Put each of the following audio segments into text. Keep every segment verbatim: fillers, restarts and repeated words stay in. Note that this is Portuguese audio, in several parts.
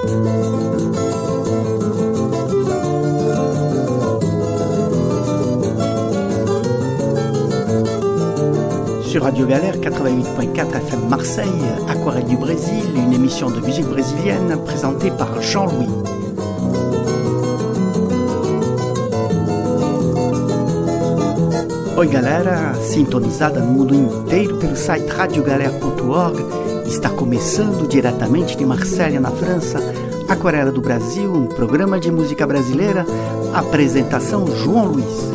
Sur Radio Galère quatre-vingt-huit point quatre F M Marseille, Aquarelle du Brésil, une émission de musique brésilienne présentée par Jean-Louis. Oi galera, sintonizada no mundo inteiro pelo site radio galera ponto org, está começando diretamente de Marselha, na França, Aquarela do Brasil, um programa de música brasileira, apresentação João Luiz.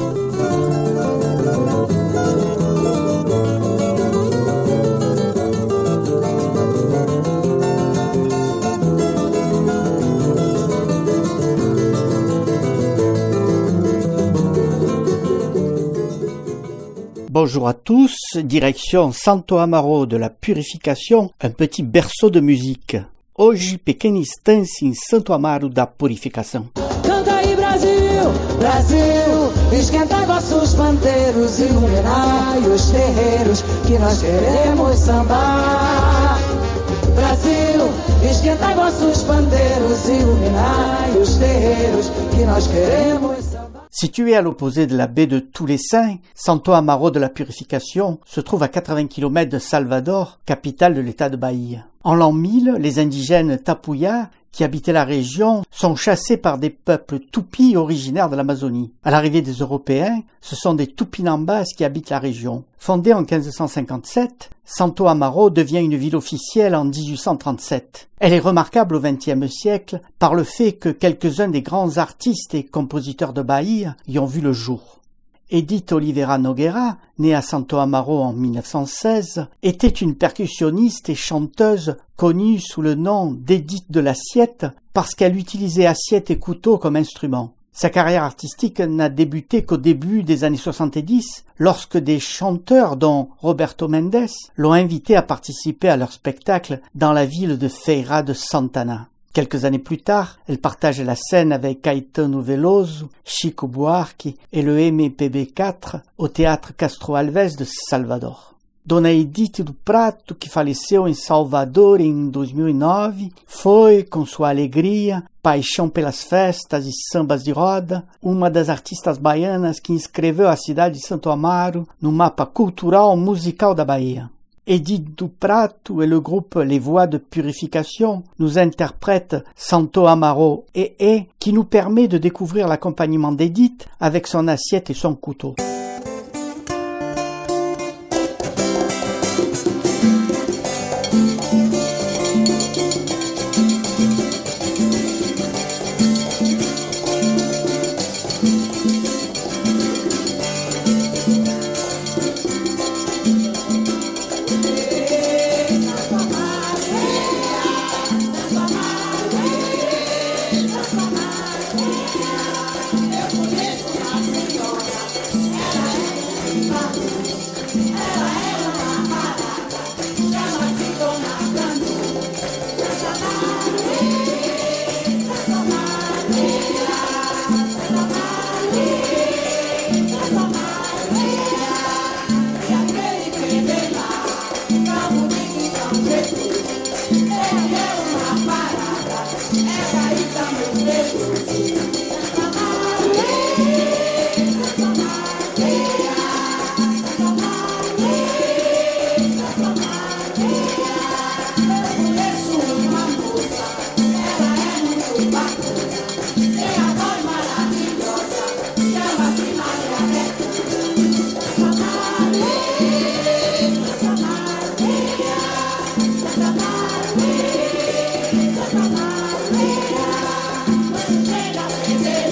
Bonjour à tous, direction Santo Amaro de la Purificação, um petit berceau de musique. Hoje, pequena instância em Santo Amaro da Purificação. Canta aí Brasil, Brasil, esquenta vossos pandeiros, iluminai os terreiros, que nós queremos sambar. Brasil, esquenta vossos pandeiros, iluminai os terreiros, que nós queremos sambar. Situé à l'opposé de la baie de Tous les Saints, Santo Amaro de la Purificação se trouve à quatre-vingts kilomètres de Salvador, capitale de l'état de Bahia. En l'an mille, les indigènes Tapuya, qui habitaient la région, sont chassés par des peuples Tupis originaires de l'Amazonie. À l'arrivée des Européens, ce sont des Tupinambas qui habitent la région. Fondée en quinze cent cinquante-sept, Santo Amaro devient une ville officielle en dix-huit cent trente-sept. Elle est remarquable au vingtième siècle par le fait que quelques-uns des grands artistes et compositeurs de Bahia y ont vu le jour. Edith Oliveira Nogueira, née à Santo Amaro en mille neuf cent seize, était une percussionniste et chanteuse connue sous le nom d'Edith de l'Assiette parce qu'elle utilisait assiette et couteau comme instruments. Sa carrière artistique n'a débuté qu'au début des années soixante-dix, lorsque des chanteurs dont Roberto Mendes l'ont invitée à participer à leur spectacle dans la ville de Feira de Santana. Quelques années plus tard, elle partage la scène avec Caetano Veloso, Chico Buarque et le M P B quatre au théâtre Castro Alves de Salvador. Dona Edith do Prato, que faleceu em Salvador em dois mil e nove, foi, com sua alegria, paixão pelas festas e sambas de roda, uma das artistas baianas que inscreveu a cidade de Santo Amaro no mapa cultural musical da Bahia. Edith do Prato et le groupe Les Voix de Purificação nous interprètent Santo Amaro et E, qui nous permet de découvrir l'accompagnement d'Edith avec son assiette et son couteau. Yeah.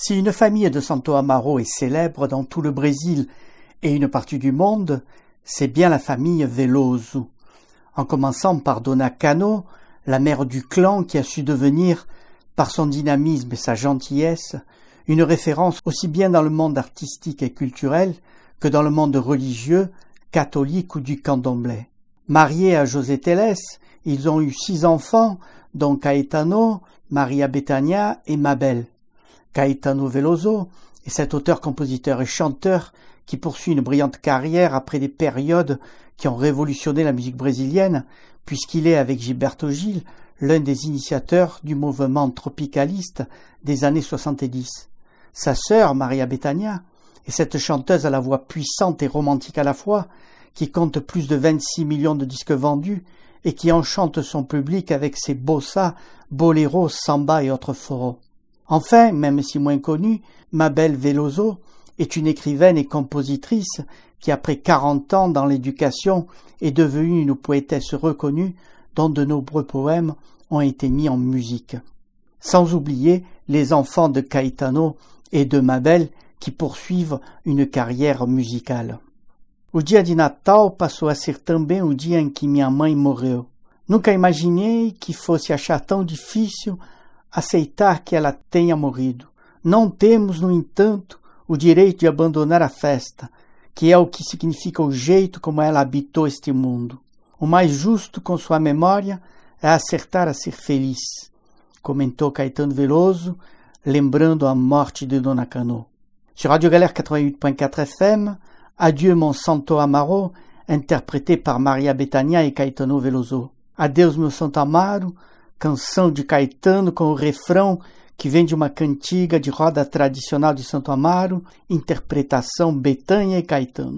Si une famille de Santo Amaro est célèbre dans tout le Brésil et une partie du monde, c'est bien la famille Veloso. En commençant par Dona Cano, la mère du clan qui a su devenir, par son dynamisme et sa gentillesse, une référence aussi bien dans le monde artistique et culturel que dans le monde religieux, catholique ou du candomblé. Mariés à José Teles, ils ont eu six enfants, dont Caetano, Maria Bethânia et Mabel. Caetano Veloso est cet auteur, compositeur et chanteur qui poursuit une brillante carrière après des périodes qui ont révolutionné la musique brésilienne, puisqu'il est, avec Gilberto Gil, l'un des initiateurs du mouvement tropicaliste des années soixante-dix. Sa sœur, Maria Bethânia, est cette chanteuse à la voix puissante et romantique à la fois, qui compte plus de vingt-six millions de disques vendus et qui enchante son public avec ses bossa, boléros, samba et autres foros. Enfin, même si moins connue, Mabel Veloso est une écrivaine et compositrice qui, après quarante ans dans l'éducation, est devenue une poétesse reconnue dont de nombreux poèmes ont été mis en musique. Sans oublier les enfants de Caetano et de Mabel qui poursuivent une carrière musicale. O dia de Natal passou a ser também o dia em que minha mãe morreu. Nunca imaginei que fosse achar tão difícil aceitar que ela tenha morrido. Não temos, no entanto, o direito de abandonar a festa, que é o que significa o jeito como ela habitou este mundo. O mais justo com sua memória é acertar a ser feliz, comentou Caetano Veloso, lembrando a morte de Dona Cano. Sur Radio Galère quatre-vingt-huit point quatre F M, Adieu mon Santo Amaro, interprété par Maria Bethânia et Caetano Veloso. Adeus meu Santo Amaro, canção de Caetano com o refrão que vem de uma cantiga de roda tradicional de Santo Amaro, interpretação Bethânia e Caetano.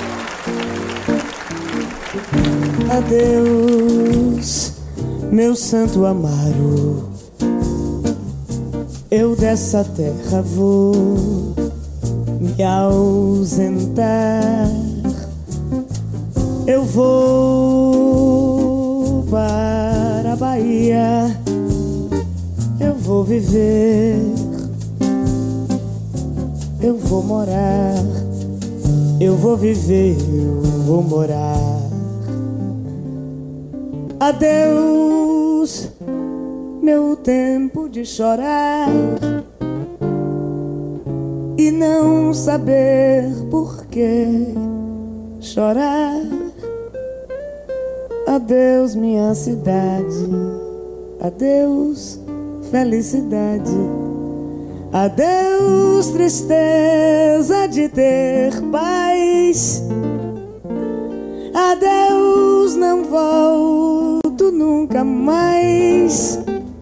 Adeus, meu Santo Amaro, eu dessa terra vou me ausentar. Eu vou para a Bahia, eu vou viver, eu vou morar, eu vou viver, eu vou morar. Adeus, meu tempo de chorar e não saber por que chorar. Adeus, minha cidade, adeus, felicidade, adeus, tristeza de ter paz, adeus, não volto nunca mais.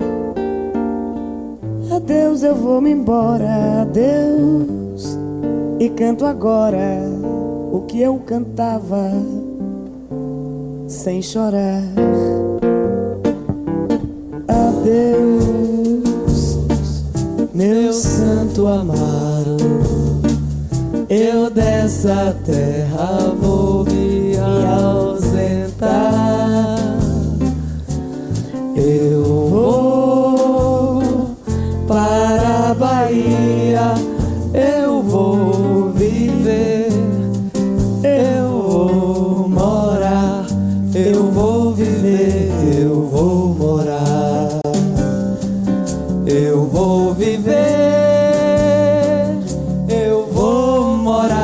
Adeus, eu vou me embora, adeus, e canto agora o que eu cantava sem chorar. Adeus, meu Santo Amaro, eu dessa terra vou me ausentar. Eu vou para a Bahia, eu vou viver, eu vou morar, eu vou viver, eu vou morar, eu vou viver, eu vou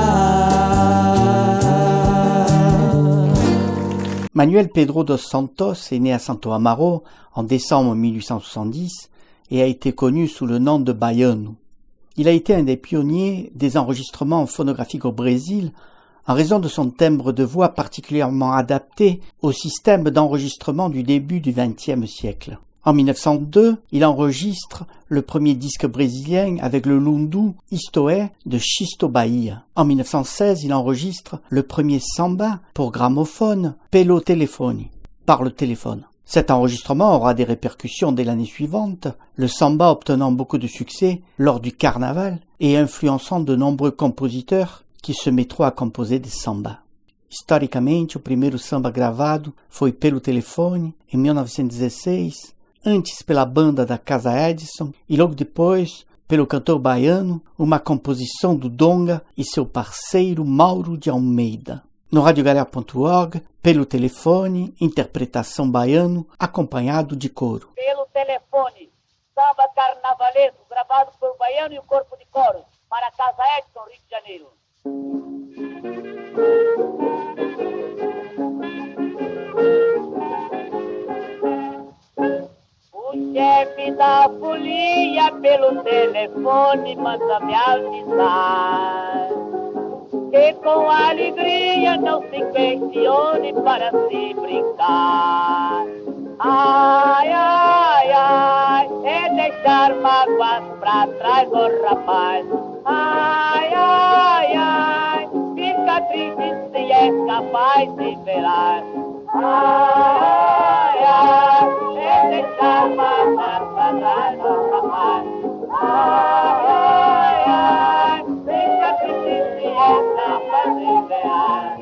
morar. Manuel Pedro dos Santos est né à Santo Amaro en décembre mille huit cent soixante-dix et a été connu sous le nom de Baiano. Il a été un des pionniers des enregistrements phonographiques au Brésil en raison de son timbre de voix particulièrement adapté au système d'enregistrement du début du vingtième siècle. En mille neuf cent deux, il enregistre le premier disque brésilien avec le lundu Isto é de Xisto Bahia. En mille neuf cent seize, il enregistre le premier samba pour gramophone Pelo Telefone, par le téléphone. Cet enregistrement aura des répercussions dès l'année suivante, le samba obtenant beaucoup de succès lors du carnaval et influençant de nombreux compositeurs que se mettront a composer des sambas. Historicamente, o primeiro samba gravado foi Pelo Telefone, em mil novecentos e dezesseis, antes pela banda da Casa Edison e logo depois pelo cantor baiano, uma composição do Donga e seu parceiro Mauro de Almeida. No radiogalera ponto org, pelo telefone, interpretação baiano, acompanhado de coro. Pelo telefone, samba carnavalesco, gravado por Baiano e o Corpo de Coro, para a Casa Edson, Rio de Janeiro. O chefe da folia pelo telefone manda me avisar que com alegria não se questione para se brincar. Ai, ai, ai, é deixar mágoas pra trás, oh rapaz. Ai, ai, ai, fica triste se é capaz de velar. Ai, ai, é deixar mágoas pra trás, oh rapaz. Ai, ai, ai, fica triste se é capaz de velar.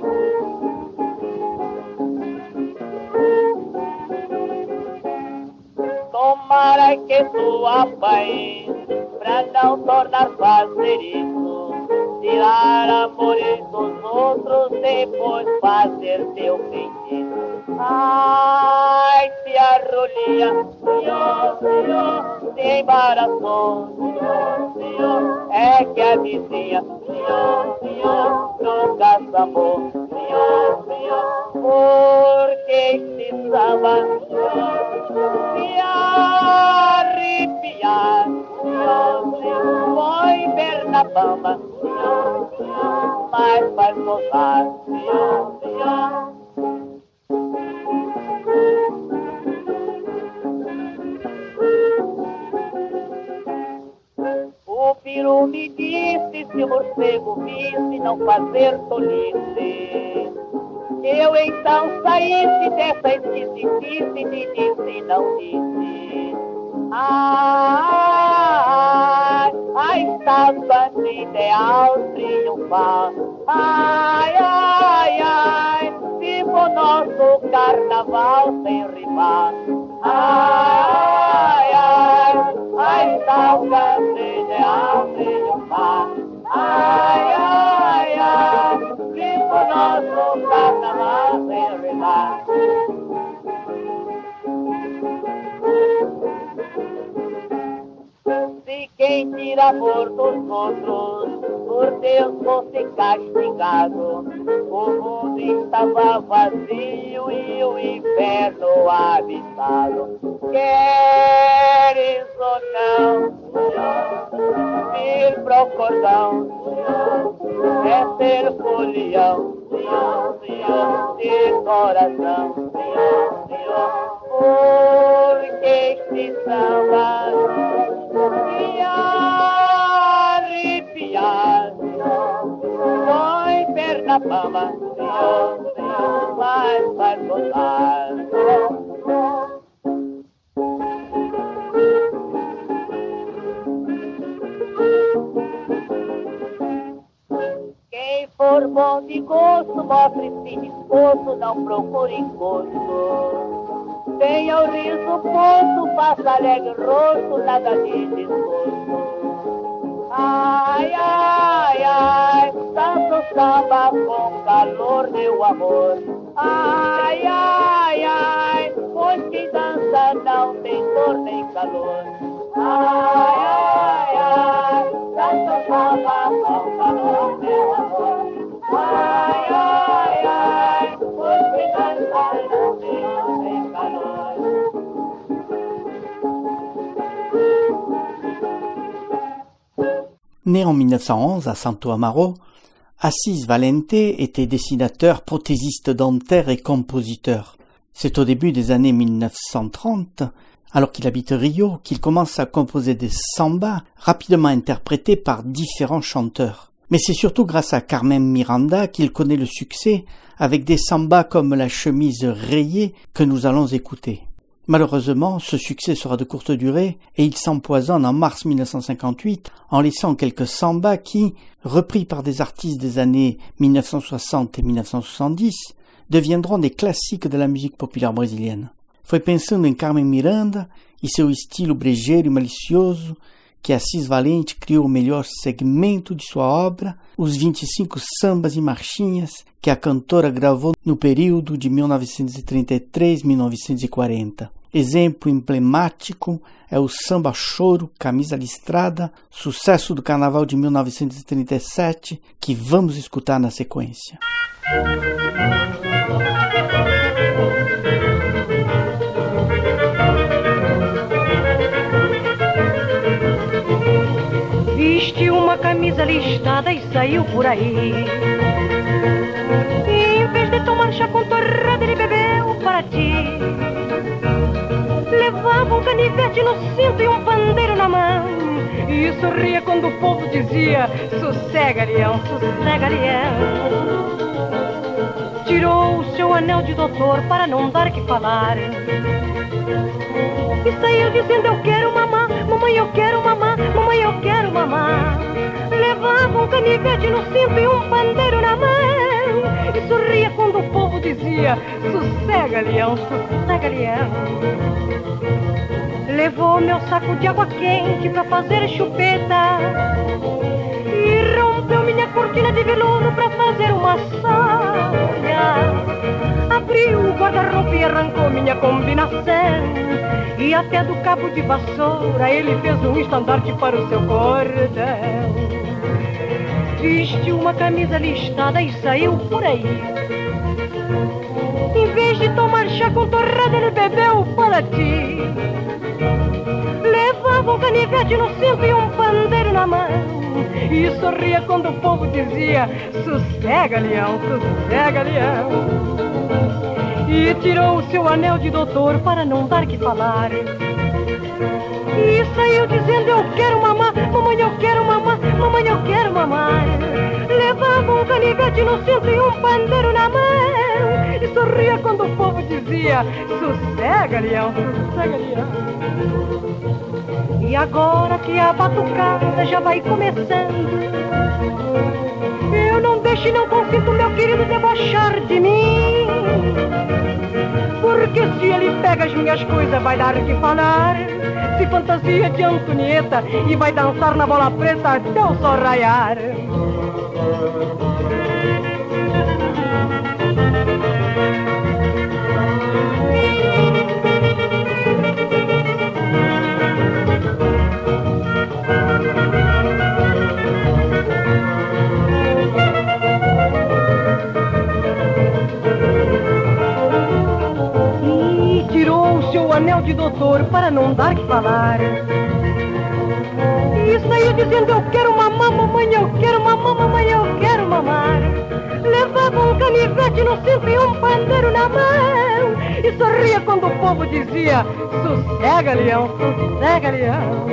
Tomara que tu apanhe pra não tornar fazer isso, tirar amores dos outros, depois fazer teu feitiço. Ai, se a rolinha, senhor, senhor, se embaraçou, senhor, senhor, é que a vizinha, senhor, senhor, nunca sambou, senhor, senhor, porque este samba, senhor, se arrepiar, senhor, senhor, foi ver na bamba, senhor, senhor, mas faz gozar, senhor, senhor. O peru me disse, se o morcego visse, não fazer tolice. Eu então saísse dessa esquisitice, me disse, não disse. Ai, a estátua de ideal triunfal. Ai, ai, ai, viva o nosso carnaval sem rival. Ai, ai, ai, a estátua de ideal triunfal. Ai, ai, ai, viva o nosso carnaval sem rival. Se quem tira amor dos outros, por Deus fosse castigado, o mundo estava vazio e o inferno habitado. Queres ou não vir pro cordão, é ser folião, de coração, porque este samba me arrepiar, foi perna fama, mas faz gozar. Quem for bom de gosto, mostre-se disposto, não procure encosto. Tenha o riso posto, faça alegre rosto, nada de desgosto. Ai, ai, ai, tanto samba com calor, meu amor. Ai, ai, ai, pois quem dança não tem dor nem calor. Ai, ai, ai, tanto samba com calor, meu amor. Ai, ai, ai, pois quem dança não tem dor nem calor. Né en mille neuf cent onze à Santo Amaro, Assis Valente était dessinateur, prothésiste dentaire et compositeur. C'est au début des années mille neuf cent trente, alors qu'il habite Rio, qu'il commence à composer des sambas rapidement interprétés par différents chanteurs. Mais c'est surtout grâce à Carmen Miranda qu'il connaît le succès avec des sambas comme La chemise rayée que nous allons écouter. Malheureusement, ce succès sera de courte durée et il s'empoisonne en mars mille neuf cent cinquante-huit en laissant quelques sambas qui, repris par des artistes des années mille neuf cent soixante et mille neuf cent soixante-dix, deviendront des classiques de la musique populaire brésilienne. Foi pensando em Carmen Miranda e seu estilo brejeiro e malicioso que Assis Valente criou o melhor segmento de sua obra, os vinte e cinco sambas e marchinhas que a cantora gravou no período de mil novecentos e trinta e três a mil novecentos e quarenta. Exemplo emblemático é o Samba Choro, Camisa Listrada, sucesso do Carnaval de mil novecentos e trinta e sete, que vamos escutar na sequência. Vestiu uma camisa listada e saiu por aí. E em vez de tomar chá com torrada, ele bebeu para ti. Levava um canivete no cinto e um pandeiro na mão, e sorria quando o povo dizia: sossega, leão, sossega, leão. Tirou o seu anel de doutor para não dar que falar, e saiu dizendo: eu quero mamar, mamãe, eu quero mamar, mamãe, eu quero mamar. Levava um canivete no cinto e um pandeiro na mão, e sorria quando o povo dizia: sossega, leão, sossega, leão. Levou meu saco de água quente pra fazer chupeta, e rompeu minha cortina de veludo pra fazer uma saia. Abriu o guarda-roupa e arrancou minha combinação, e até do cabo de vassoura ele fez um estandarte para o seu cordão. Vestiu uma camisa listada e saiu por aí. Em vez de tomar chá com torrada, ele bebeu para ti. Levava um canivete no cinto e um pandeiro na mão, e sorria quando o povo dizia: sossega, leão, sossega, leão. E tirou o seu anel de doutor para não dar que falar, e saiu dizendo: eu quero mamar, mamãe, eu quero mamar, mamãe, eu quero mamar. Levava um canivete no cinto e um pandeiro na mão, e sorria quando o povo dizia: sossega, leão, sossega, leão. E agora que a batucada já vai começando, eu não deixo e não consinto meu querido debochar de mim, porque se ele pega as minhas coisas vai dar o que falar. Se fantasia de Antonieta e vai dançar na bola preta até o sol raiar. Anel de doutor para não dar que falar, e saiu dizendo: eu quero mamar, mamãe, eu quero mamar, mamãe, eu quero mamar. Levava um canivete no cinto e um pandeiro na mão, e sorria quando o povo dizia: sossega, leão, sossega, leão.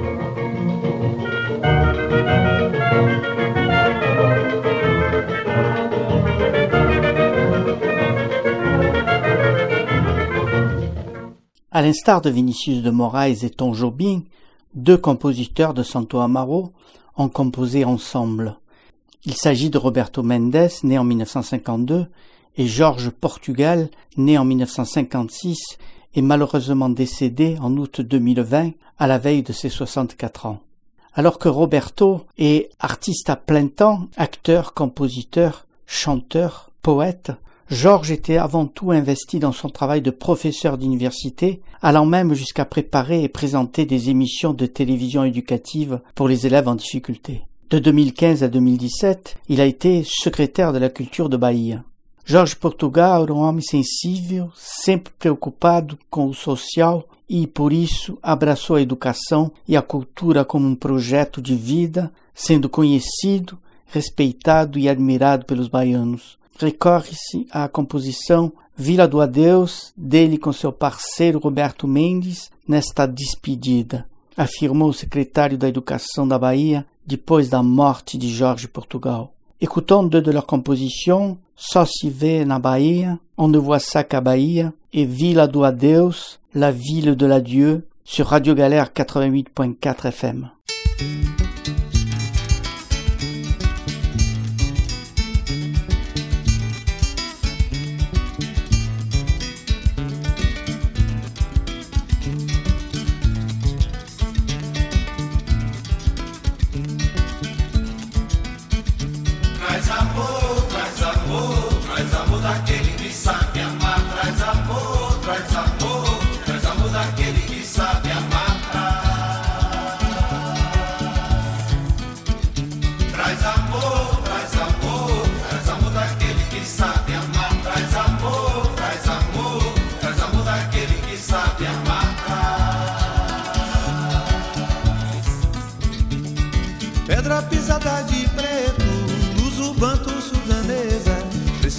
À l'instar de Vinicius de Moraes et Tom Jobim, deux compositeurs de Santo Amaro ont composé ensemble. Il s'agit de Roberto Mendes, né en mille neuf cent cinquante-deux, et Jorge Portugal, né en mille neuf cent cinquante-six et malheureusement décédé en août deux mille vingt à la veille de ses soixante-quatre ans. Alors que Roberto est artiste à plein temps, acteur, compositeur, chanteur, poète, Georges était avant tout investi dans son travail de professeur d'université, allant même jusqu'à préparer et présenter des émissions de télévision éducative pour les élèves en difficulté. De deux mille quinze à deux mille dix-sept, il a été secrétaire de la culture de Bahia. Jorge Portugal era um homem sensível, sempre preocupado com o social e, por isso, abraçou a educação e a cultura como um projeto de vida, sendo conhecido, respeitado e admirado pelos baianos. Recorre-se à composição Vila do Adeus, dele com seu parceiro Roberto Mendes, nesta despedida, afirmou o secretário da Educação da Bahia depois da morte de Jorge Portugal. Écoutons deux de leurs compositions, Só se vê na Bahia, On ne voit ça qu'à Bahia, et Vila do Adeus, la ville de l'adieu, sur Radio Galère quatre-vingt-huit point quatre F M.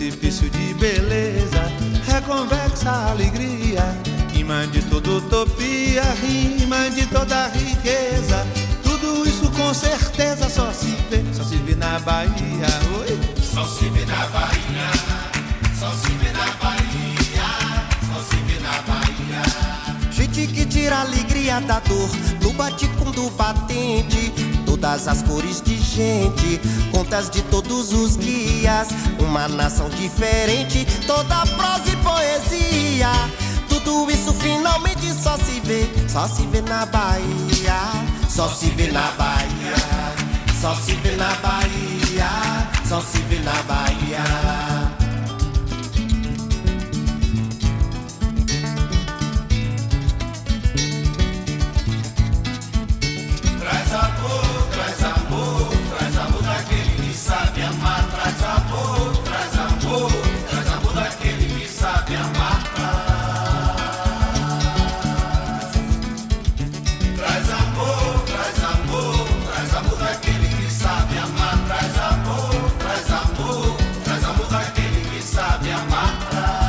precipício de beleza, reconvexa alegria, imã de toda utopia, rima de toda riqueza. Tudo isso com certeza só se vê, só se vê na Bahia. Oi? Só se vê na Bahia, só se vê na Bahia, só se vê na Bahia. Gente que tira a alegria da dor, no bate-com do batente. Todas as cores de gente, contas de todos os dias. Uma nação diferente, toda prosa e poesia. Tudo isso finalmente só se vê, só se vê na Bahia. Só se vê na Bahia, só se vê na Bahia, só se vê na Bahia. Traz amor, traz amor, traz amor daquele que sabe amar. Traz amor, traz amor, traz amor daquele que sabe amar. Traz amor, traz amor, traz amor daquele que sabe amar. Traz amor, traz amor, traz amor daquele que sabe amar.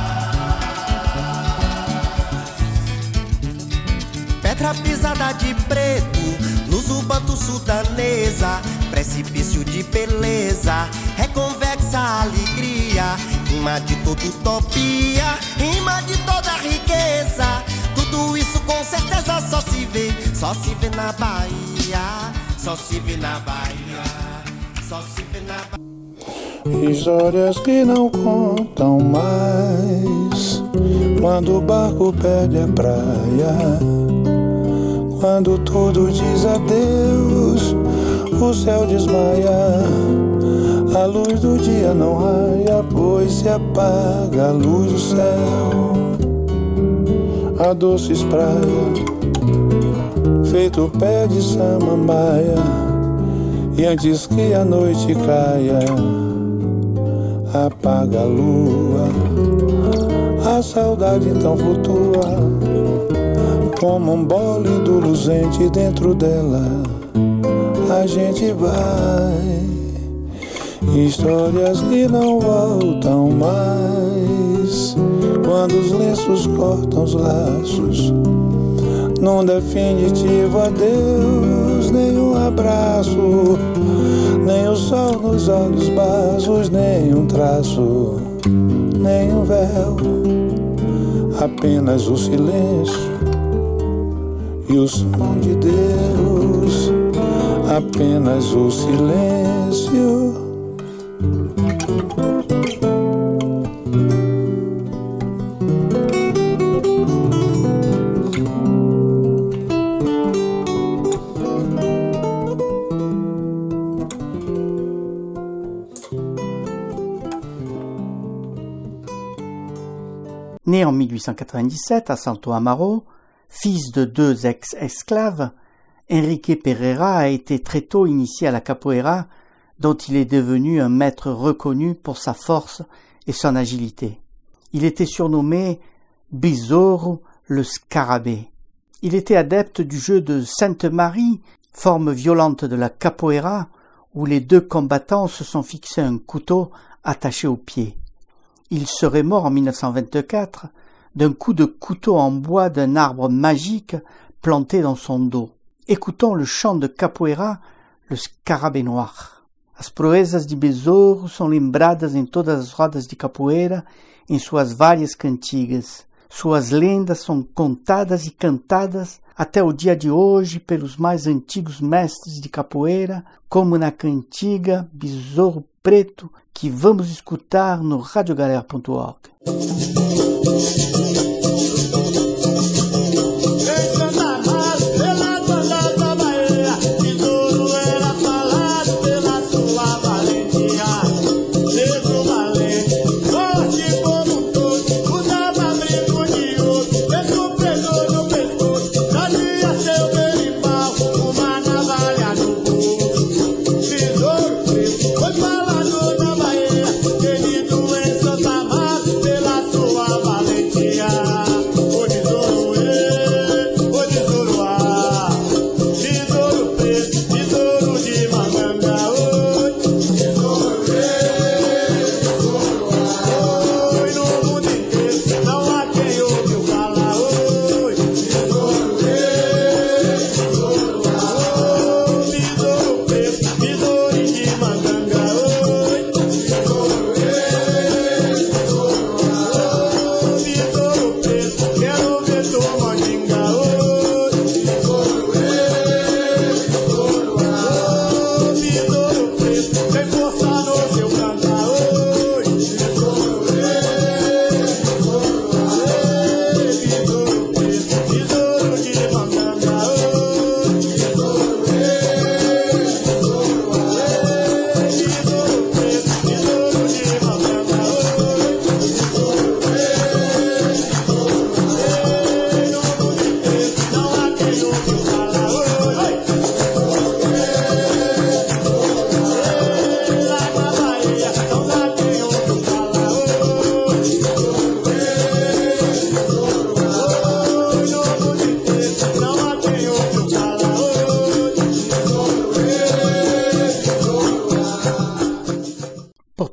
Pedra pisada de preto, luz ubanto sudanesa, precipício de beleza, reconvexa alegria, rima de toda utopia, rima de toda riqueza. Tudo isso com certeza só se vê, só se vê na Bahia, só se vê na Bahia, só se vê na Bahia. Histórias que não contam mais, quando o barco perde a praia, quando tudo diz adeus, o céu desmaia, a luz do dia não raia, pois se apaga a luz do céu. A doce espraia, feito pé de samambaia, e antes que a noite caia, apaga a lua. A saudade então flutua, como um bólido luzente, dentro dela a gente vai. Histórias que não voltam mais, quando os lenços cortam os laços, num definitivo adeus, nem um abraço, nem o sol nos olhos baços, nem um traço, nem um véu, apenas o silêncio e o som de Deus, apenas o silêncio. Né en mille huit cent quatre-vingt-dix-sept à Santo Amaro, fils de deux ex-esclaves, Enrique Pereira a été très tôt initié à la capoeira, dont il est devenu un maître reconnu pour sa force et son agilité. Il était surnommé Besouro le Scarabée. Il était adepte du jeu de Sainte Marie, forme violente de la capoeira, où les deux combattants se sont fixés un couteau attaché au pied. Il serait mort en mille neuf cent vingt-quatre d'un coup de couteau en bois d'un arbre magique planté dans son dos. Écoutons le chant de capoeira, le Scarabée Noir. As proezas de Besouro são lembradas em todas as rodas de capoeira, em suas várias cantigas. Suas lendas são contadas e cantadas até o dia de hoje pelos mais antigos mestres de capoeira, como na cantiga Besouro Preto, que vamos escutar no radiogalera ponto org. Valentia.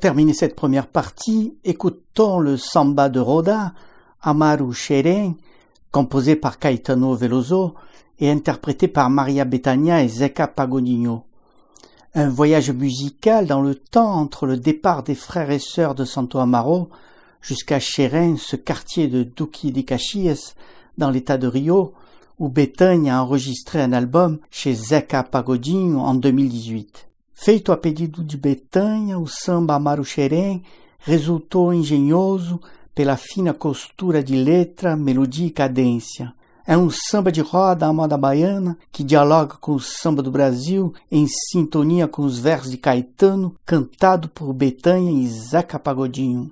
terminer cette première partie, écoutons le samba de Roda, Amaru Xerém, composé par Caetano Veloso et interprété par Maria Bethânia et Zeca Pagodinho. Un voyage musical dans le temps entre le départ des frères et sœurs de Santo Amaro jusqu'à Xerém, ce quartier de Duque de Caxias, dans l'état de Rio, où Bethânia a enregistré un album chez Zeca Pagodinho en deux mille dix-huit. Feito a pedido de Bethânia, o samba Amaru Xerém resultou engenhoso pela fina costura de letra, melodia e cadência. É um samba de roda à moda baiana que dialoga com o samba do Brasil em sintonia com os versos de Caetano, cantado por Bethânia e Zeca Pagodinho.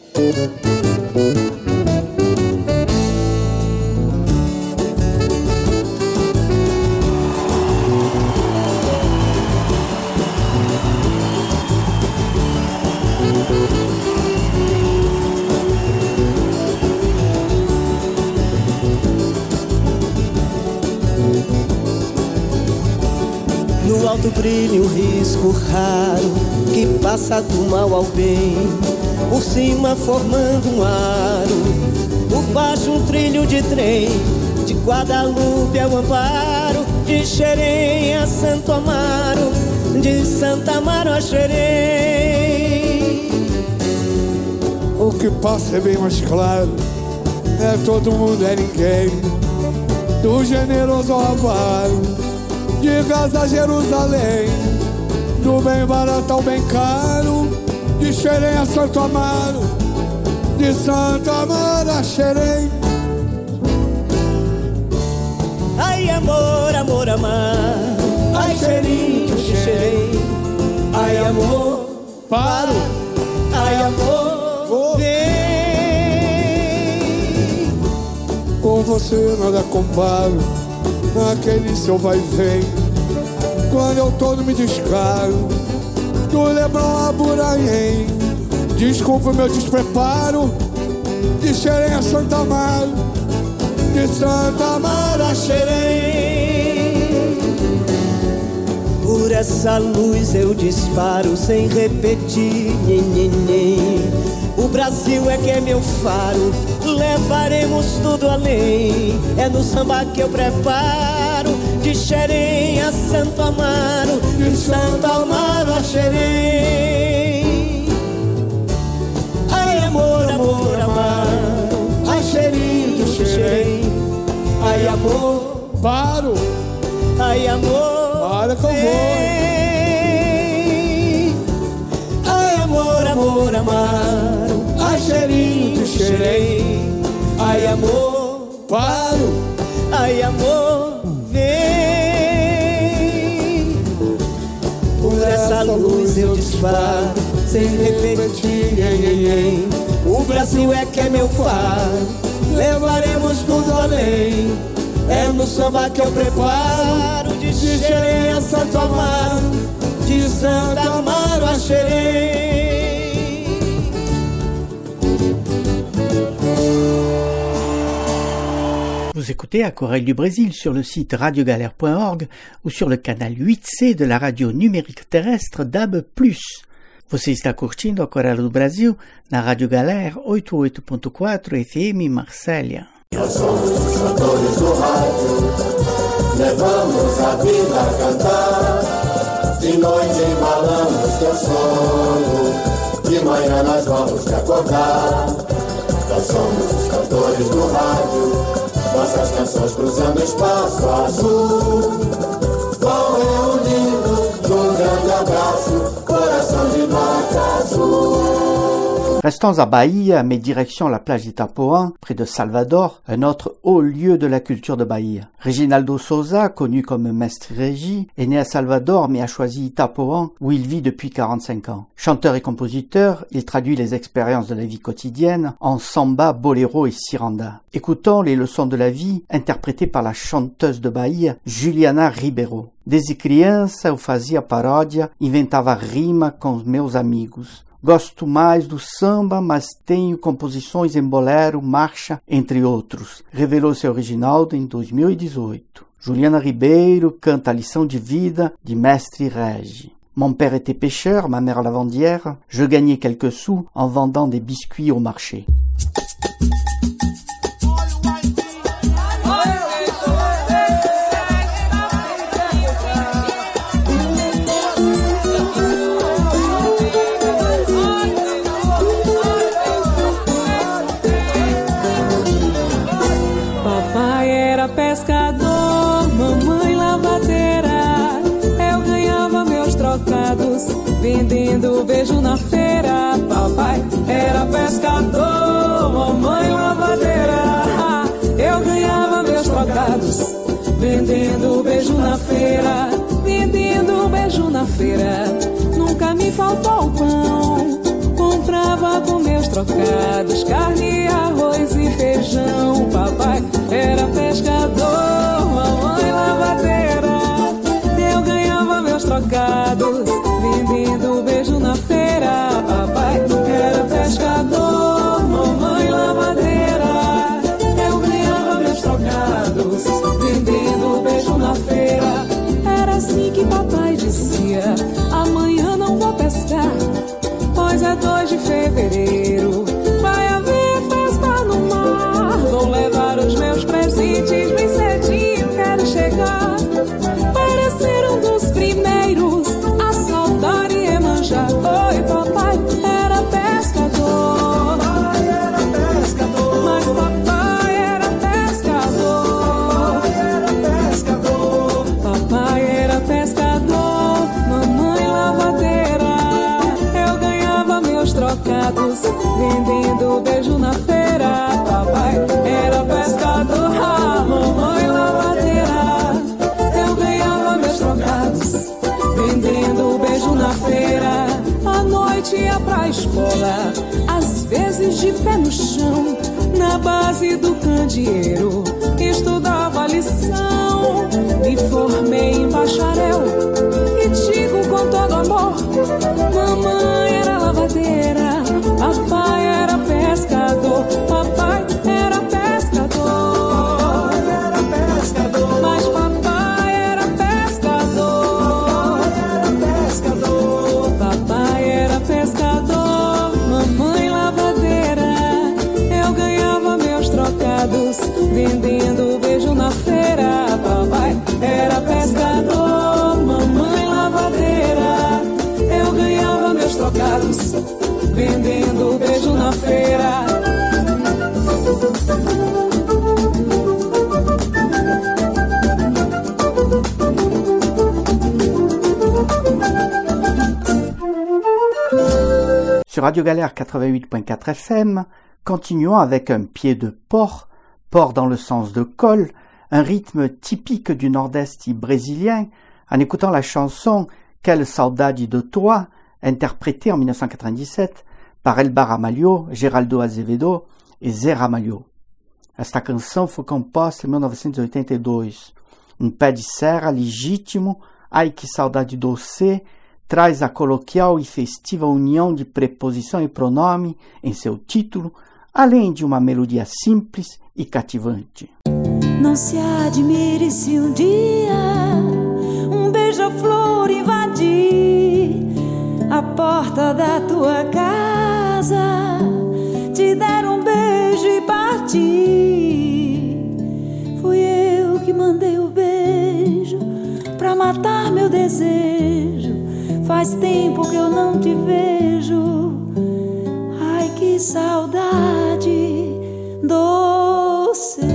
No alto brilha um risco raro que passa do mal ao bem, por cima formando um aro, por baixo um trilho de trem, de Guadalupe ao Amparo, de Xerém a Santo Amaro, de Santa Amaro a Xerém. O que passa é bem mais claro, é todo mundo, é ninguém, do generoso ao avaro, de Gaza a Jerusalém, do bem barato ao bem caro, de Xerém a Santo Amaro, de Santo Amaro a Xerém. Ai amor, amor, amar, ai Xerém, Xerém, ai amor, paro, ai amor, vou. Vem. Com você nada comparo, naquele seu vai e vem, quando eu todo me descaro, do Leblon a Burayém. Desculpa o meu despreparo, de Xerém a Santa Amaro, de Santa Amaro a Xerém. Por essa luz eu disparo sem repetir, nhen, nhen, nhen. O Brasil é que é meu faro, levaremos tudo além. É no samba que eu preparo, de Xerém a Santo Amaro, de Santo Amaro a Xerém. Ai amor, amor, amaro, ai Xerém, de Xerém. Ai amor, paro, ai amor, para que eu vou. Ai amor, amor, amaro, ai Xerém, de Xerém. Ai amor, paro, ai amor, vem. Por essa luz eu disparo, sem repetir, nhen, nhen, nhen. O Brasil é que é meu faro, levaremos tudo além. É no samba que eu preparo, de Xerém a Santo Amaro, de Santo Amaro a Xerém. Vous écoutez Aquarelle du Brésil sur le site radio galère point org ou sur le canal huit C de la radio numérique terrestre D A B plus. Você está curtindo Aquarelle do Brasil na Rádio Galère oitenta e oito ponto quatro F M Marsella. Nós somos os cantores do rádio, levamos a vida a cantar. De noite embalamos teu sono, de manhã nós vamos te acordar. Nós somos os cantores do rádio, nossas canções cruzando espaço azul, vão reunindo num grande abraço, coração de nota azul. Restons à Bahia, mais direction la plage d'Itapuã, près de Salvador, un autre haut lieu de la culture de Bahia. Reginaldo Souza, connu comme Mestre Regi, est né à Salvador mais a choisi Itapuã, où il vit depuis quarante-cinq ans. Chanteur et compositeur, il traduit les expériences de la vie quotidienne en samba, boléro et ciranda. Écoutons les leçons de la vie interprétées par la chanteuse de Bahia, Juliana Ribeiro. Desde criança eu fazia paródia, inventava rima com os meus amigos. Gosto mais do samba, mas tenho composições em bolero, marcha, entre outros. Revelou seu Reginaldo em dois mil e dezoito. Juliana Ribeiro canta a lição de vida de Mestre Regi. Mon père était pêcheur, ma mère lavandière. Je gagnais quelques sous en vendant des biscuits au marché. Papai era pescador, mamãe lavadeira. Eu ganhava meus trocados vendendo beijo na feira. Papai era pescador, mamãe lavadeira. Eu ganhava meus trocados vendendo beijo na feira. Vendendo beijo na feira. Nunca me faltou pão. Comprava com meus trocados carne, arroz e feijão. Papai era pescador, mamãe lavadeira. Eu ganhava meus trocados vendendo beijo na feira. Papai era pescador, mamãe lavadeira. Eu ganhava meus trocados vendendo beijo na feira. Era assim que papai dizia: amanhã não vou pescar, pois é dois de fevereiro, vai haver festa no mar. Vou levar os meus presentes bem cedinho, quero chegar para ser um dos primeiros a saudar e emanjar. Oi, papai era pescador, papai era pescador, mas papai era pescador, papai era pescador, papai era pescador, mamãe lavadeira. Trocados vendendo beijo na feira. Papai era pescador, ah, mamãe lavadeira. Eu ganhava meus trocados vendendo beijo na feira. À noite ia pra escola, às vezes de pé no chão, na base do candeeiro estudava a lição. Me formei em bacharel e digo com todo amor: mamãe era lavadeira, papai era pescador. Papai era pescador, era pescador, mas papai era pescador, era pescador. Papai era pescador, mamãe lavadeira. Eu ganhava meus trocados vendendo beijo na feira. Papai era pescador, mamãe lavadeira. Eu ganhava meus trocados vendendo beijo na feira. Sur Radio Galère quatre-vingt-huit point quatre F M, continuons avec un pied de porc, porc dans le sens de col, un rythme typique du nord-est brésilien, en écoutant la chanson Quelle saudade de toi, interprétée en mille neuf cent quatre-vingt-dix-sept par Elba Ramalho, Geraldo Azevedo e Zé Ramalho. Esta canção foi composta em mil novecentos e oitenta e dois. Um pé de serra legítimo, ai que saudade doce, traz a coloquial e festiva união de preposição e pronome em seu título, além de uma melodia simples e cativante. Não se admire se um dia um beija-flor invadir a porta da tua casa, te der um beijo e partir. Fui eu que mandei o beijo pra matar meu desejo. Faz tempo que eu não te vejo. Ai, que saudade doce.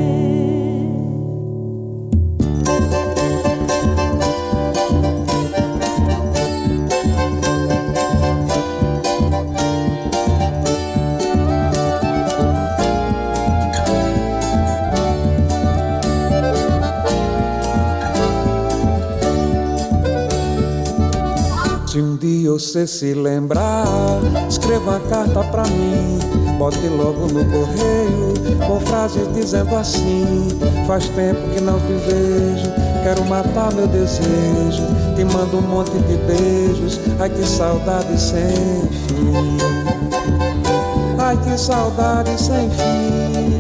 Se um dia você se lembrar, escreva uma carta pra mim, bote logo no correio, com frases dizendo assim: faz tempo que não te vejo, quero matar meu desejo, te mando um monte de beijos, ai que saudade sem fim, ai que saudade sem fim.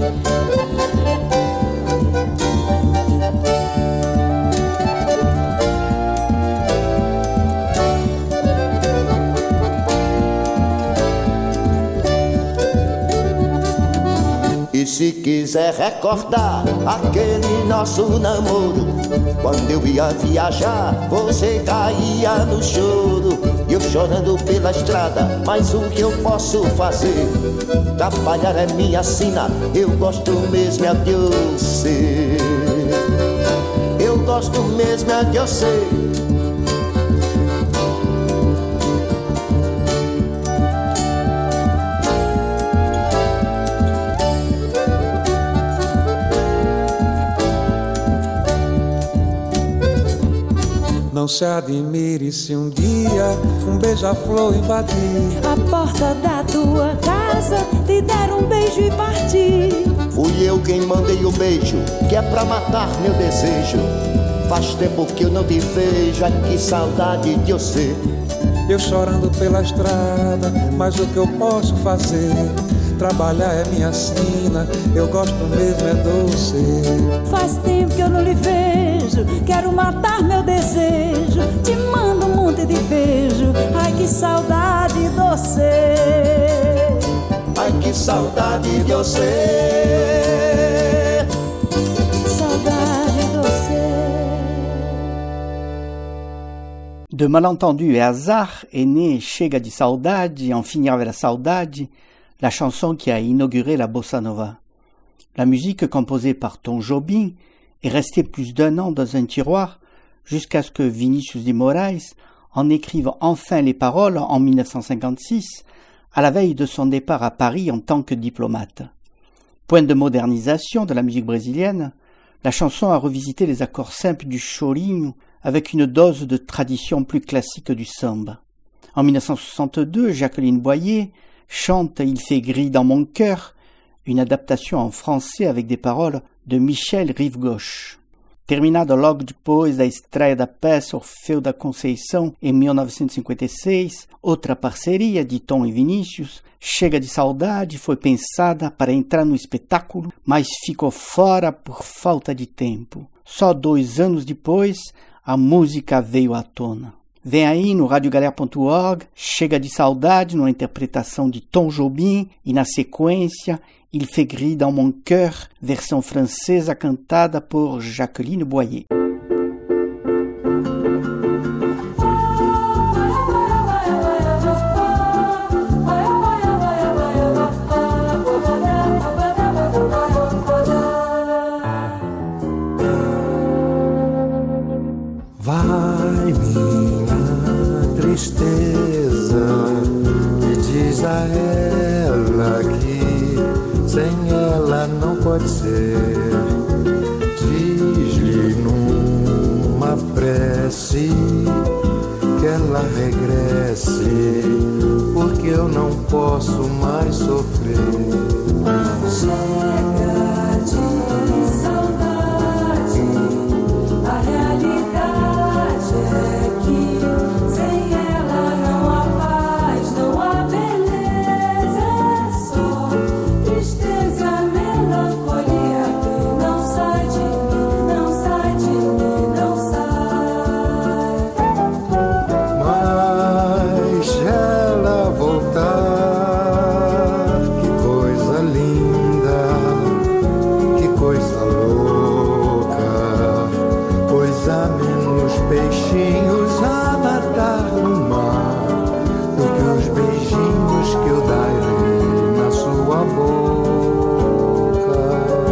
se quiser recordar aquele nosso namoro, quando eu ia viajar, você caía no choro, e eu chorando pela estrada. Mas o que eu posso fazer? Trabalhar é minha sina, eu gosto mesmo é de você. Eu gosto mesmo é de você. Não se admire se um dia um beija-flor invadir a porta da tua casa, te der um beijo e partir. Fui eu quem mandei o beijo, que é pra matar meu desejo. Faz tempo que eu não te vejo, ai que saudade de você. Eu chorando pela estrada, mas o que eu posso fazer? Trabalhar é minha sina, eu gosto mesmo é doce. Faz tempo que eu não lhe vejo, quero matar meu desejo. Te mando um monte de beijo, ai que saudade de você. Ai que saudade de você. Saudade de você. De malentendu et hasard est né Chega de Saudade, En finir avec la saudade, la chanson qui a inauguré la bossa nova. La musique composée par Tom Jobim est restée plus d'un an dans un tiroir jusqu'à ce que Vinicius de Moraes en écrive enfin les paroles en dix-neuf cent cinquante-six, à la veille de son départ à Paris en tant que diplomate. Point de modernisation de la musique brésilienne, la chanson a revisité les accords simples du chorinho avec une dose de tradition plus classique du samba. En dix-neuf cent soixante-deux, Jacqueline Boyer chante « Il fait gris dans mon cœur », une adaptation en français avec des paroles de Michel Rive-Gauche. Terminado logo depois da estreia da peça Orfeu da Conceição em mil novecentos e cinquenta e seis, outra parceria de Tom e Vinícius, Chega de Saudade foi pensada para entrar no espetáculo, mas ficou fora por falta de tempo. Só dois anos depois, a música veio à tona. Vem aí no radio galère ponto org, Chega de Saudade, numa interpretação de Tom Jobim, e na sequência, Il fait gris dans mon cœur, versão francesa cantada por Jacqueline Boyer. Vai minha tristeza, e diz a ela que sem ela não pode ser. Diz-lhe numa prece que ela regresse, porque eu não posso mais sofrer. Chega de saudade, a realidade é que sem ela não há paz, não há beleza, é só tristeza, melancolia, não sai de mim, não sai de mim, não sai. Mas ela voltar, que coisa linda, que coisa louca, pois há menos peixinhos a nadar no mar do que os beijinhos que eu darei na sua boca.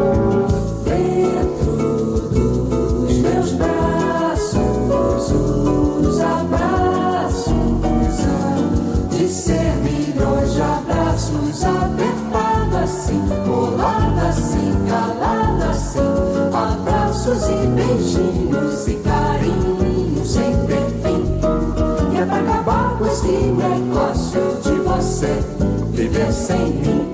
Dentro dos meus braços, os abraços hão de ser milhões de abraços, apertado assim, colado assim, calado assim, abraços e beijinhos e carinhos sem ter fim. E é pra acabar com esse negócio de você viver sem mim.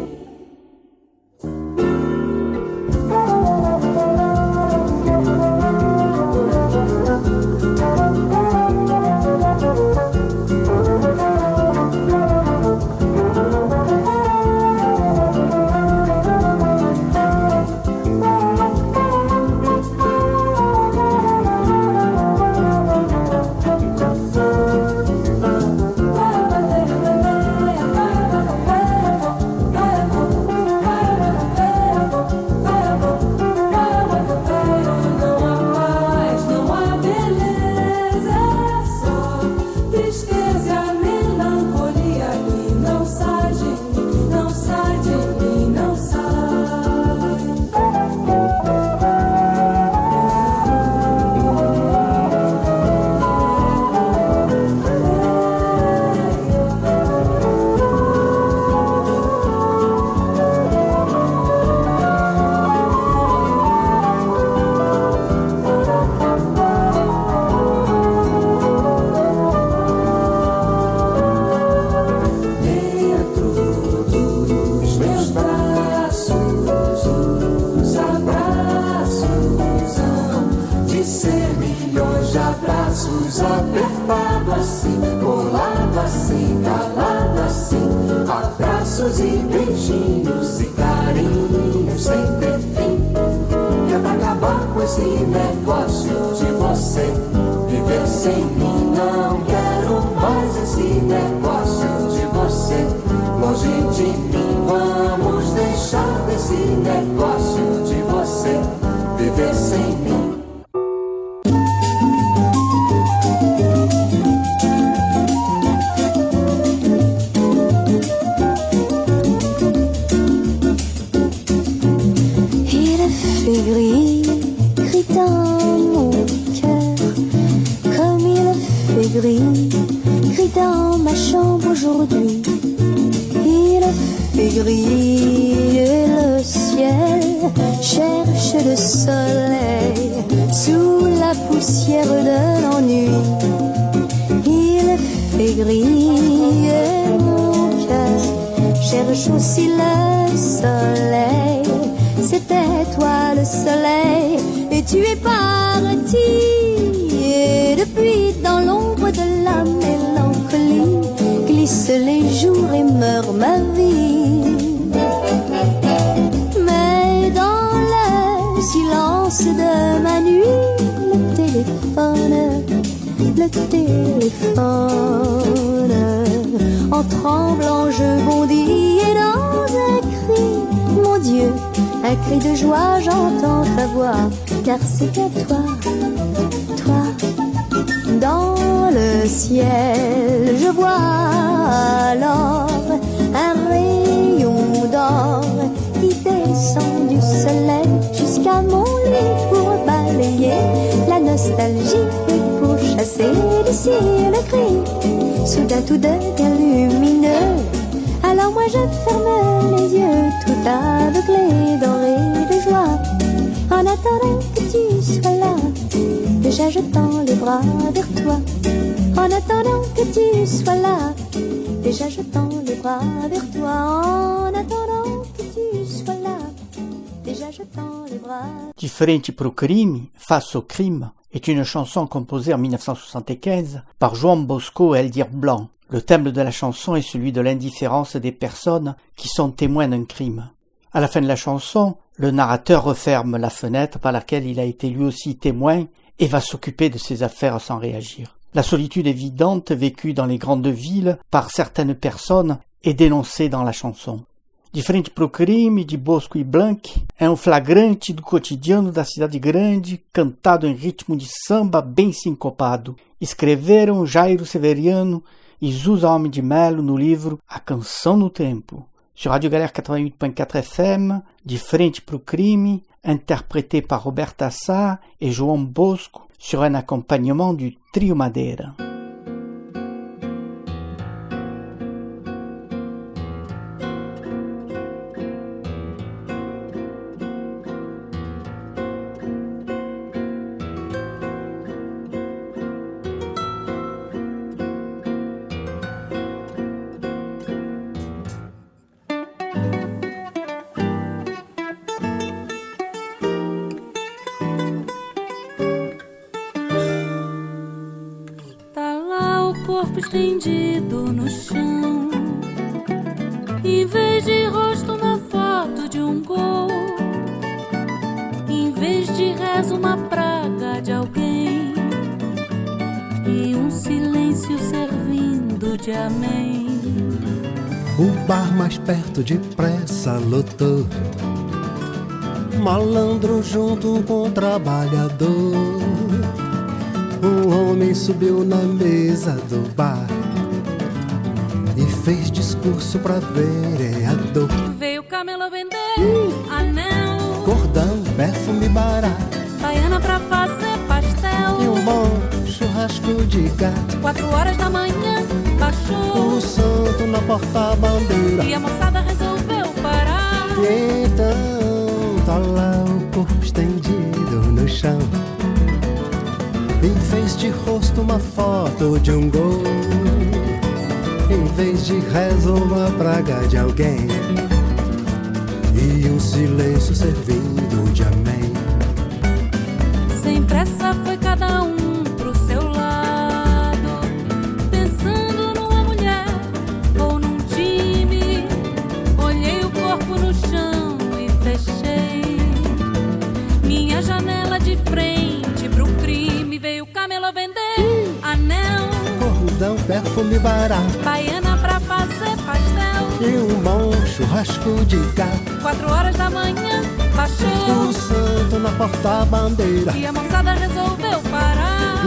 braços apertado assim, colado assim, calado assim, abraços e beijinhos e carinhos sem ter fim. Que é pra acabar com esse negócio de você viver sem mim. Não quero mais esse negócio de você longe de mim. Vamos deixar desse negócio de você viver sem mim. Aujourd'hui, il fait gris et le ciel cherche le soleil sous la poussière de l'ennui. Il fait gris et mon cœur cherche aussi le soleil. C'était toi le soleil et tu es parti. Et depuis dans l'ombre de la mélancolie glissent les jours et meurt ma vie. Mais dans le silence de ma nuit, le téléphone, le téléphone, en tremblant je bondis et dans un cri, mon Dieu, un cri de joie, j'entends ta voix, car c'est à toi, toi. Dans le ciel, je vois alors un rayon d'or qui descend du soleil jusqu'à mon lit pour balayer la nostalgie et pour chasser d'ici le cri. Soudain tout devient lumineux, alors moi je ferme les yeux, tout aveuglé, doré de joie, en attendant que tu sois là. Déjà je tends les bras vers toi, en attendant que tu sois là. Déjà je tends les bras vers toi, en attendant que tu sois là. Déjà je tends les bras. Differente pro crime, face au crime, est une chanson composée en dix-neuf cent soixante-quinze par João Bosco et Eldir Blanc. Le thème de la chanson est celui de l'indifférence des personnes qui sont témoins d'un crime. À la fin de la chanson, le narrateur referme la fenêtre par laquelle il a été lui aussi témoin et va s'occuper de ses affaires sans réagir. La solitude évidente vécue dans les grandes villes par certaines personnes est dénoncée dans la chanson. Diferente pro crime, de Bosco e Blanc, é um flagrante do cotidiano da cidade grande, cantado em ritmo de samba bem sincopado. Escreveram Jairo Severiano e Zusa Homem de Melo no livro A Canção no Tempo. Sur Radio Galère quatre-vingt-huit point quatre F M, Diferente pro crime, interprété par Roberta Sá et João Bosco sur un accompagnement du Trio Madeira. Estendido no chão, em vez de rosto uma foto de um gol, em vez de rezo uma praga de alguém e um silêncio servindo de amém. O bar mais perto depressa lotou, malandro junto com o trabalhador. Um homem subiu na mesa do bar e fez discurso pra vereador. Veio o camelo vender uh, anel, cordão, perfume barato, baiana pra fazer pastel e um bom churrasco de gato. Quatro horas da manhã baixou o santo na porta-bandeira e a moçada resolveu parar. E então tá lá o corpo estendido no chão, em vez de rosto uma foto de um gol, em vez de rezo uma praga de alguém e um silêncio servindo de amém. Sem pressa foi cada um pro seu lado, perfume barato, baiana pra fazer pastel e um bom churrasco de gato. Quatro horas da manhã baixou o santo na porta-bandeira e a moçada resolveu parar. E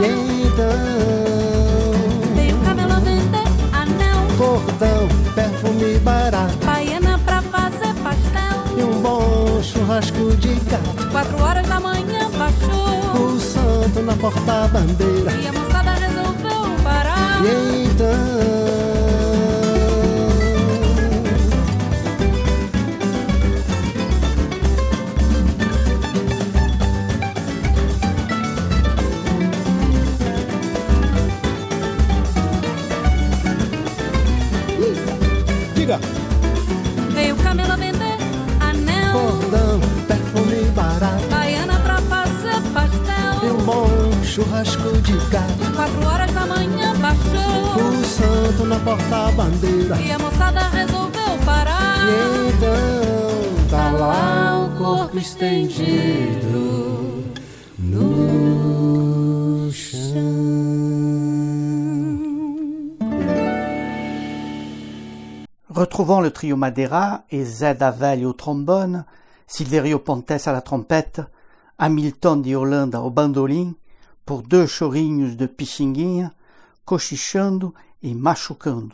então veio o camelô vender anel, cordão, perfume barato, baiana pra fazer pastel e um bom churrasco de gato. Quatro horas da manhã baixou o santo na porta-bandeira e a moçada resolveu parar. E então veio o camelô vender anel, cordão, perfume barato, baiana pra fazer pastel e um bom churrasco de gato. Quatro horas da manhã baixou o santo na porta-bandeira e a moçada resolveu parar. E então tá lá o corpo estendido no chão. Retrouvons le trio Madeira et Zed Avelli au trombone, Silverio Pontes à la trompette, Hamilton de Holanda au bandolim, por deux chorinhos de Pixinguinha, cochichando e machucando.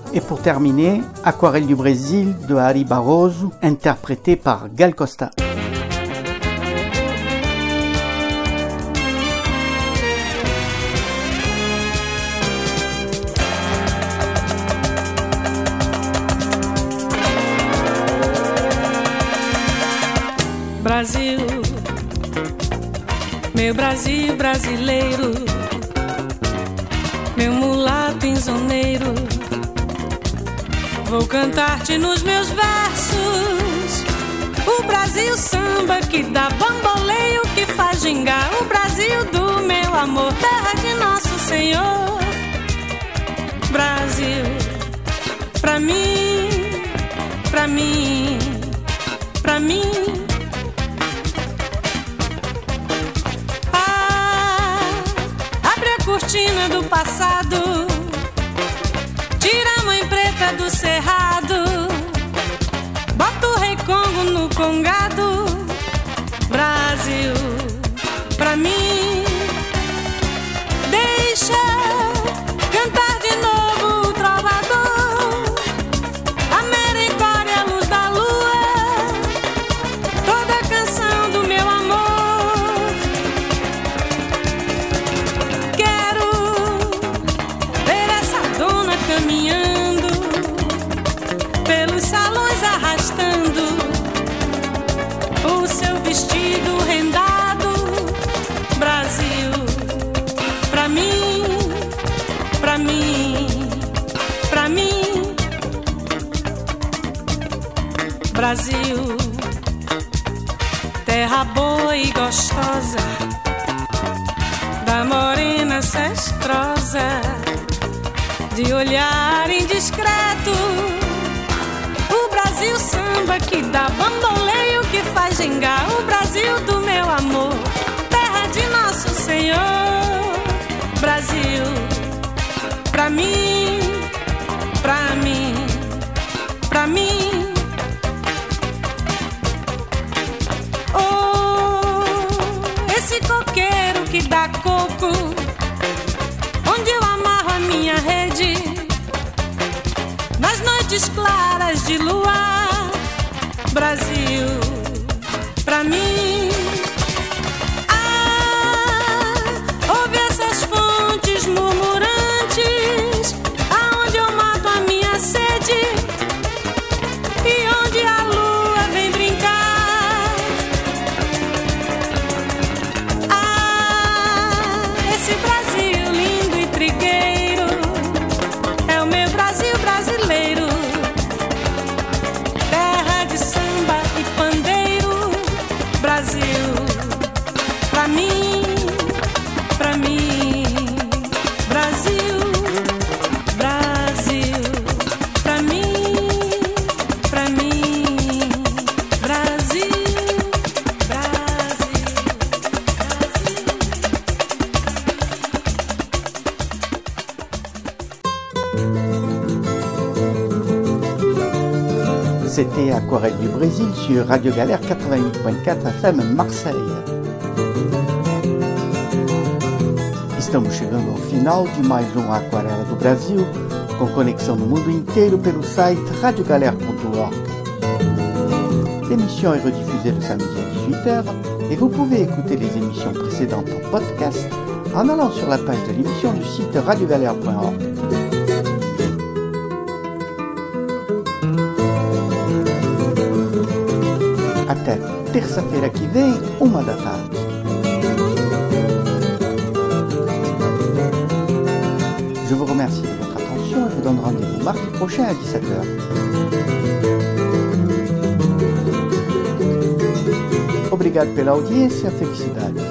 Et pour terminer, Aquarelle du Brésil de Ari Barroso, interprété par Gal Costa. Brasil, meu Brasil brasileiro, meu mulato insoneiro, vou cantar-te nos meus versos o Brasil samba que dá bamboleio, que faz gingar, o Brasil do meu amor, terra de nosso Senhor. Brasil, pra mim, pra mim, pra mim. Cortina do passado, tira a mãe preta do cerrado, bota o rei Congo no congado. Brasil, pra mim, deixa cantar de novo o trovador, a mericória, a luz da lua, toda a canção do meu amor. Caminhando pelos salões, arrastando o seu vestido rendado. Brasil, pra mim, pra mim, pra mim. Brasil, terra boa e gostosa, da morena cestrosa, de olhar indiscreto, o Brasil samba que dá bamboleio, que faz gingar, o Brasil do meu amor, terra de nosso Senhor. Brasil, pra mim, pra mim, pra mim. Oh, esse coqueiro que dá coco, onde eu amarro a minha rede, nas noites claras de luar. Brasil, pra mim. Ah, ouve essas fontes murmurantes, aonde eu mato a minha sede e onde a lua vem brincar. Ah, esse Brasil lindo e trigueiro é o meu Brasil brasileiro, terra de samba e pandeiro. Brasil, pra mim, pra mim. Brasil, Brasil, pra mim, pra mim. Brasil, Brasil, C'était Aquarelle du Brésil sur Radio Galère quatre-vingt-huit point quatre F M Marseille. Estamos chegando ao final de mais um Aquarela do Brasil, com conexão no mundo inteiro pelo site radio galère ponto org. L'émission est rediffusée le samedi à dix-huit heures et vous pouvez écouter les émissions précédentes en podcast en allant sur la page de l'émission du site radio galère point org. Até terça-feira que vem, uma da tarde. Je vous remercie de votre attention et vous donne rendez-vous mardi prochain à dix-sept heures. Obrigado pela audiência, felicidade.